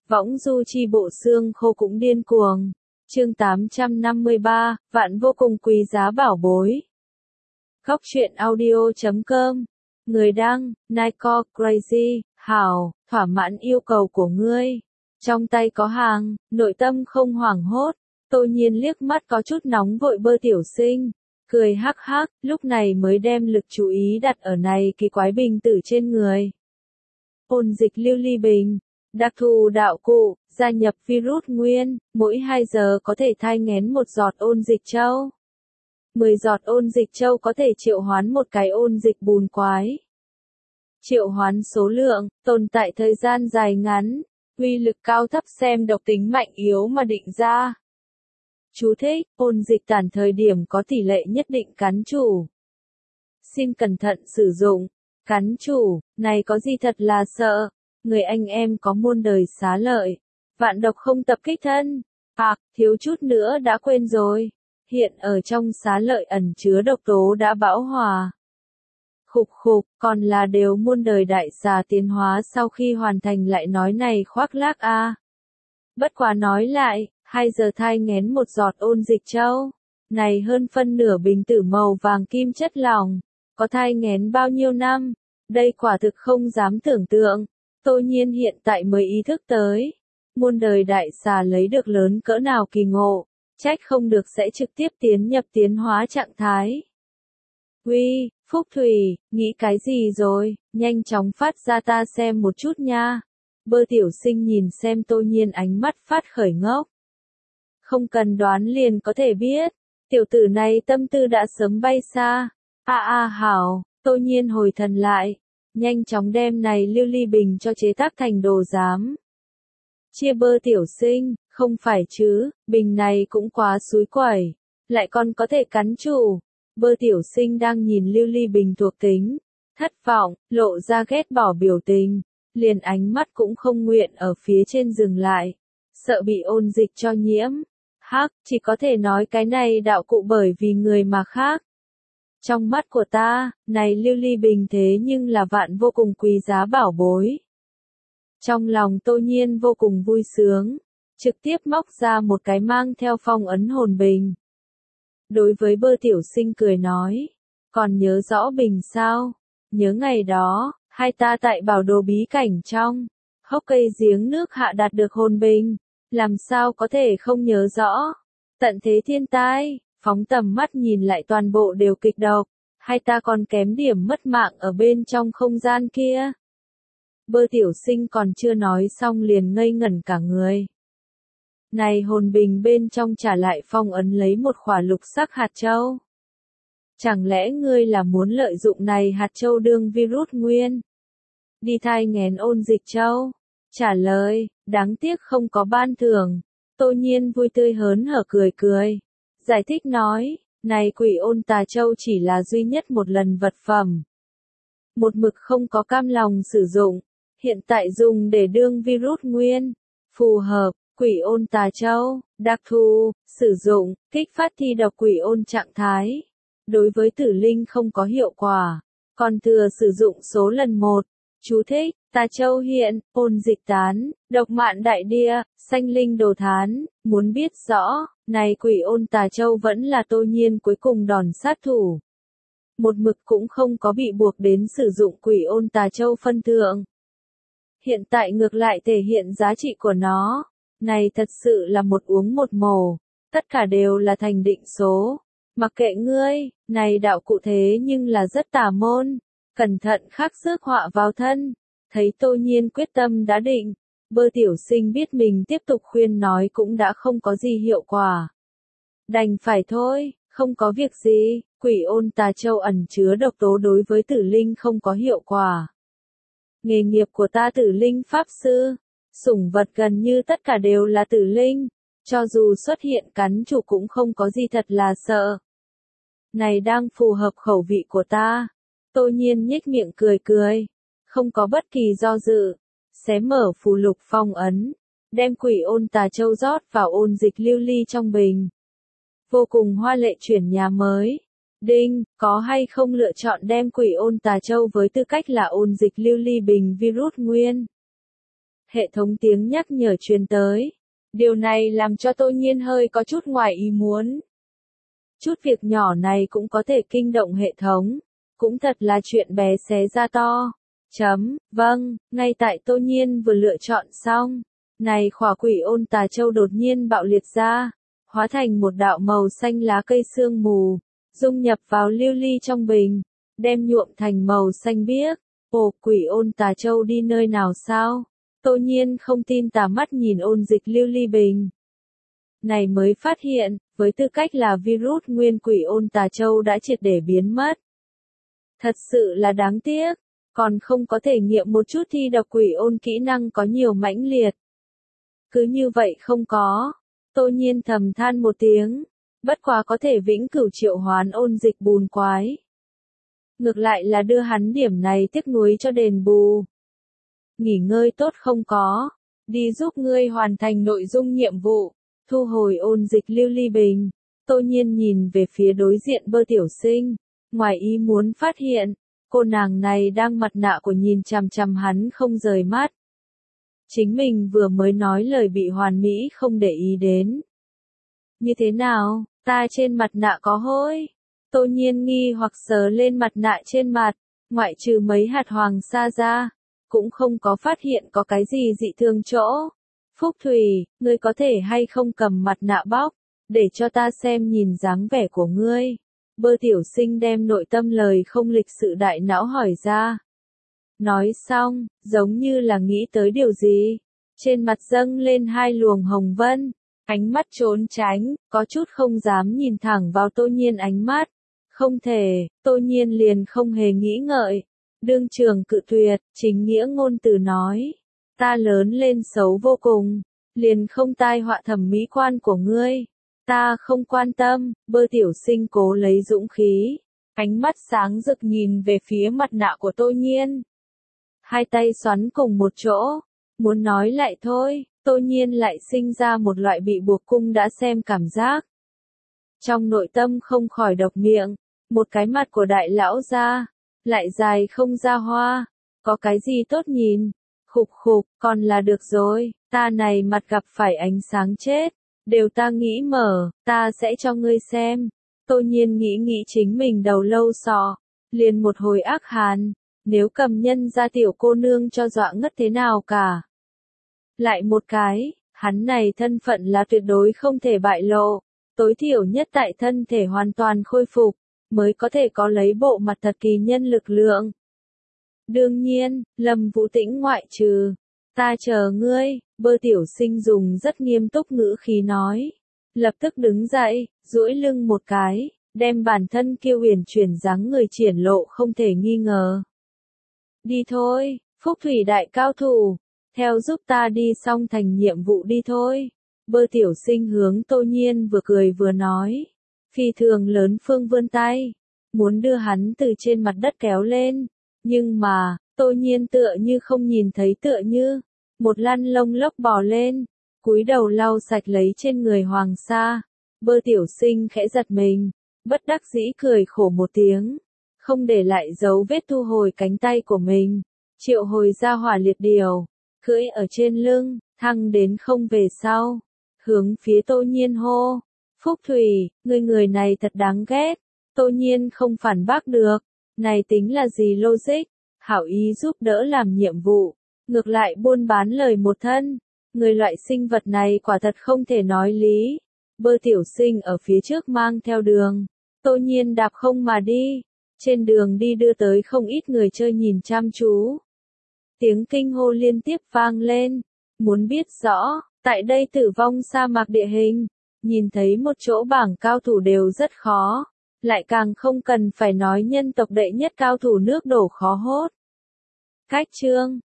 Võng du chi bộ xương khô cũng điên cuồng. Chương 853, vạn vô cùng quý giá bảo bối. Góc truyện audio.com. Người đăng, Nico Crazy, Hảo, thỏa mãn yêu cầu của ngươi. Trong tay có hàng, nội tâm không hoảng hốt. Tô Nhiên liếc mắt có chút nóng vội Bơ Tiểu Sinh. Cười hắc hắc, lúc này mới đem lực chú ý đặt ở này kỳ quái bình tử trên người. Ôn dịch lưu ly bình. Đặc thù đạo cụ, gia nhập virus nguyên, mỗi 2 giờ có thể thai nghén một giọt ôn dịch châu. 10 giọt ôn dịch châu có thể triệu hoán một cái ôn dịch bùn quái. Triệu hoán số lượng, tồn tại thời gian dài ngắn, uy lực cao thấp xem độc tính mạnh yếu mà định ra. Chú thích, ôn dịch tản thời điểm có tỷ lệ nhất định cắn chủ. Xin cẩn thận sử dụng. Cắn chủ, này có gì thật là sợ. Người anh em có muôn đời xá lợi. Vạn độc không tập kích thân. Thiếu chút nữa đã quên rồi. Hiện ở trong xá lợi ẩn chứa độc tố đã bão hòa. Khục khục, còn là đều muôn đời đại xà tiến hóa sau khi hoàn thành lại nói này khoác lác a. Bất quá nói lại, 2 giờ thai nghén một giọt ôn dịch châu. Này hơn phân nửa bình tử màu vàng kim chất lỏng. Có thai nghén bao nhiêu năm? Đây quả thực không dám tưởng tượng. Tô Nhiên hiện tại mới ý thức tới. Muôn đời đại xà lấy được lớn cỡ nào kỳ ngộ. Trách không được sẽ trực tiếp tiến nhập tiến hóa trạng thái. Uy, Phúc Thủy, nghĩ cái gì rồi, nhanh chóng phát ra ta xem một chút nha. Bơ Tiểu Sinh nhìn xem Tô Nhiên ánh mắt phát khởi ngốc. Không cần đoán liền có thể biết, tiểu tử này tâm tư đã sớm bay xa. Hảo, Tô Nhiên hồi thần lại, nhanh chóng đem này lưu ly bình cho chế tác thành đồ giám. Chia Bơ Tiểu Sinh, không phải chứ, bình này cũng quá xúi quẩy, lại còn có thể cắn chủ. Bơ Tiểu Sinh đang nhìn lưu ly bình thuộc tính, thất vọng, lộ ra ghét bỏ biểu tình, liền ánh mắt cũng không nguyện ở phía trên dừng lại, sợ bị ôn dịch cho nhiễm. Chỉ có thể nói cái này đạo cụ bởi vì người mà khác. Trong mắt của ta, này lưu ly bình thế nhưng là vạn vô cùng quý giá bảo bối. Trong lòng Tô Nhiên vô cùng vui sướng, trực tiếp móc ra một cái mang theo phong ấn hồn bình. Đối với Bơ Tiểu Sinh cười nói, còn nhớ rõ bình sao? Nhớ ngày đó, hai ta tại bảo đồ bí cảnh trong, hốc cây giếng nước hạ đạt được hồn bình, làm sao có thể không nhớ rõ? Tận thế thiên tai, phóng tầm mắt nhìn lại toàn bộ đều kịch độc, hai ta còn kém điểm mất mạng ở bên trong không gian kia. Bơ Tiểu Sinh còn chưa nói xong liền ngây ngẩn cả người. Này hồn bình bên trong trả lại phong ấn lấy một khỏa lục sắc hạt châu. Chẳng lẽ ngươi là muốn lợi dụng này hạt châu đương virus nguyên? Đi thai nghén ôn dịch châu? Trả lời, đáng tiếc không có ban thưởng. Tô Nhiên vui tươi hớn hở cười cười. Giải thích nói, này quỷ ôn tà châu chỉ là duy nhất một lần vật phẩm. Một mực không có cam lòng sử dụng. Hiện tại dùng để đương virus nguyên. Phù hợp. Quỷ ôn tà châu, đặc thù, sử dụng, kích phát thi độc quỷ ôn trạng thái. Đối với tử linh không có hiệu quả, còn thừa sử dụng số lần 1. Chú thích, tà châu hiện, ôn dịch tán, độc mạn đại địa, sanh linh đồ thán. Muốn biết rõ, này quỷ ôn tà châu vẫn là Tô Nhiên cuối cùng đòn sát thủ. Một mực cũng không có bị buộc đến sử dụng quỷ ôn tà châu phân thượng. Hiện tại ngược lại thể hiện giá trị của nó. Này thật sự là một uống một mổ, tất cả đều là thành định số. Mặc kệ ngươi, này đạo cụ thế nhưng là rất tà môn, cẩn thận khắc rước họa vào thân. Thấy Tô Nhiên quyết tâm đã định, Bơ Tiểu Sinh biết mình tiếp tục khuyên nói cũng đã không có gì hiệu quả. Đành phải thôi, không có việc gì, quỷ ôn tà châu ẩn chứa độc tố đối với tử linh không có hiệu quả. Nghề nghiệp của ta tử linh pháp sư. Sủng vật gần như tất cả đều là tử linh, cho dù xuất hiện cắn chủ cũng không có gì thật là sợ. Này đang phù hợp khẩu vị của ta. Tô Nhiên nhếch miệng cười cười, không có bất kỳ do dự, xé mở phù lục phong ấn, đem quỷ ôn tà châu rót vào ôn dịch lưu ly trong bình. Vô cùng hoa lệ chuyển nhà mới. Đinh, có hay không lựa chọn đem quỷ ôn tà châu với tư cách là ôn dịch lưu ly bình virus nguyên? hệ thống tiếng nhắc nhở truyền tới. Điều này làm cho Tô Nhiên hơi có chút ngoài ý muốn. Chút việc nhỏ này cũng có thể kinh động hệ thống. Cũng thật là chuyện bé xé ra to. Vâng, ngay tại Tô Nhiên vừa lựa chọn xong. Này khỏa quỷ ôn tà châu đột nhiên bạo liệt ra. Hóa thành một đạo màu xanh lá cây sương mù. Dung nhập vào lưu ly trong bình. Đem nhuộm thành màu xanh biếc. Ồ, quỷ ôn tà châu đi nơi nào sao? Tô Nhiên không tin tà mắt nhìn ôn dịch lưu ly bình. Này mới phát hiện, với tư cách là virus nguyên quỷ ôn tà châu đã triệt để biến mất. Thật sự là đáng tiếc, còn không có thể nghiệm một chút thi độc quỷ ôn kỹ năng có nhiều mãnh liệt. Cứ như vậy không có. Tô Nhiên thầm than một tiếng, bất quá có thể vĩnh cửu triệu hoán ôn dịch bùn quái. Ngược lại là đưa hắn điểm này tiếc nuối cho đền bù. Nghỉ ngơi tốt không có, đi giúp ngươi hoàn thành nội dung nhiệm vụ, thu hồi ôn dịch lưu ly bình. Tô Nhiên nhìn về phía đối diện Bơ Tiểu Sinh, ngoài ý muốn phát hiện, cô nàng này đang mặt nạ của nhìn chằm chằm hắn không rời mắt. Chính mình vừa mới nói lời bị hoàn mỹ không để ý đến. Như thế nào, ta trên mặt nạ có hôi? Tô Nhiên nghi hoặc sờ lên mặt nạ trên mặt, ngoại trừ mấy hạt hoàng sa ra, cũng không có phát hiện có cái gì dị thường chỗ. Phúc Thủy, ngươi có thể hay không cầm mặt nạ bóc, để cho ta xem nhìn dáng vẻ của ngươi. Bơ Tiểu Sinh đem nội tâm lời không lịch sự đại não hỏi ra. Nói xong, giống như là nghĩ tới điều gì. Trên mặt dâng lên hai luồng hồng vân, ánh mắt trốn tránh, có chút không dám nhìn thẳng vào Tô Nhiên ánh mắt. Không thể, Tô Nhiên liền không hề nghĩ ngợi. Đương trường cự tuyệt, chính nghĩa ngôn từ nói. Ta lớn lên xấu vô cùng, liền không tai họa thẩm mỹ quan của ngươi. Ta không quan tâm. Bơ Tiểu Sinh cố lấy dũng khí. Ánh mắt sáng rực nhìn về phía mặt nạ của Tô Nhiên. Hai tay xoắn cùng một chỗ. Muốn nói lại thôi, Tô Nhiên lại sinh ra một loại bị buộc cung đã xem cảm giác. Trong nội tâm không khỏi độc miệng. Một cái mặt của đại lão ra, lại dài không ra hoa, có cái gì tốt nhìn, khục khục, còn là được rồi, ta này mặt gặp phải ánh sáng chết, đều ta nghĩ mở, ta sẽ cho ngươi xem. Tô Nhiên nghĩ chính mình đầu lâu sọ, liền một hồi ác hàn, nếu cầm nhân ra tiểu cô nương cho dọa ngất thế nào cả. Lại một cái, hắn này thân phận là tuyệt đối không thể bại lộ, tối thiểu nhất tại thân thể hoàn toàn khôi phục, mới có thể có lấy bộ mặt thật kỳ nhân lực lượng. Đương nhiên, Lâm Vũ Tĩnh ngoại trừ. Ta chờ ngươi, Bơ Tiểu Sinh dùng rất nghiêm túc ngữ khí nói. Lập tức đứng dậy, duỗi lưng một cái, đem bản thân kiêu huyền chuyển dáng người triển lộ không thể nghi ngờ. Đi thôi, Phúc Thủy đại cao thủ, theo giúp ta đi xong thành nhiệm vụ đi thôi. Bơ Tiểu Sinh hướng Tô Nhiên vừa cười vừa nói. Phi thường lớn phương vươn tay, muốn đưa hắn từ trên mặt đất kéo lên, nhưng mà, Tô Nhiên tựa như không nhìn thấy tựa như, một lăn lông lốc bò lên, cúi đầu lau sạch lấy trên người Hoàng Sa. Bơ Tiểu Sinh khẽ giật mình, bất đắc dĩ cười khổ một tiếng, không để lại dấu vết thu hồi cánh tay của mình, triệu hồi ra hỏa liệt điều, cưỡi ở trên lưng, thăng đến không về sau, hướng phía Tô Nhiên hô. Phúc Thủy, người này thật đáng ghét. Tô Nhiên không phản bác được. Này tính là gì logic? Hảo ý giúp đỡ làm nhiệm vụ. Ngược lại buôn bán lời một thân. Người loại sinh vật này quả thật không thể nói lý. Bơ Tiểu Sinh ở phía trước mang theo đường. Tô Nhiên đạp không mà đi. Trên đường đi đưa tới không ít người chơi nhìn chăm chú. Tiếng kinh hô liên tiếp vang lên. Muốn biết rõ, tại đây tử vong sa mạc địa hình. Nhìn thấy một chỗ bảng cao thủ đều rất khó, lại càng không cần phải nói nhân tộc đệ nhất cao thủ nước đổ khó hốt. Cách chương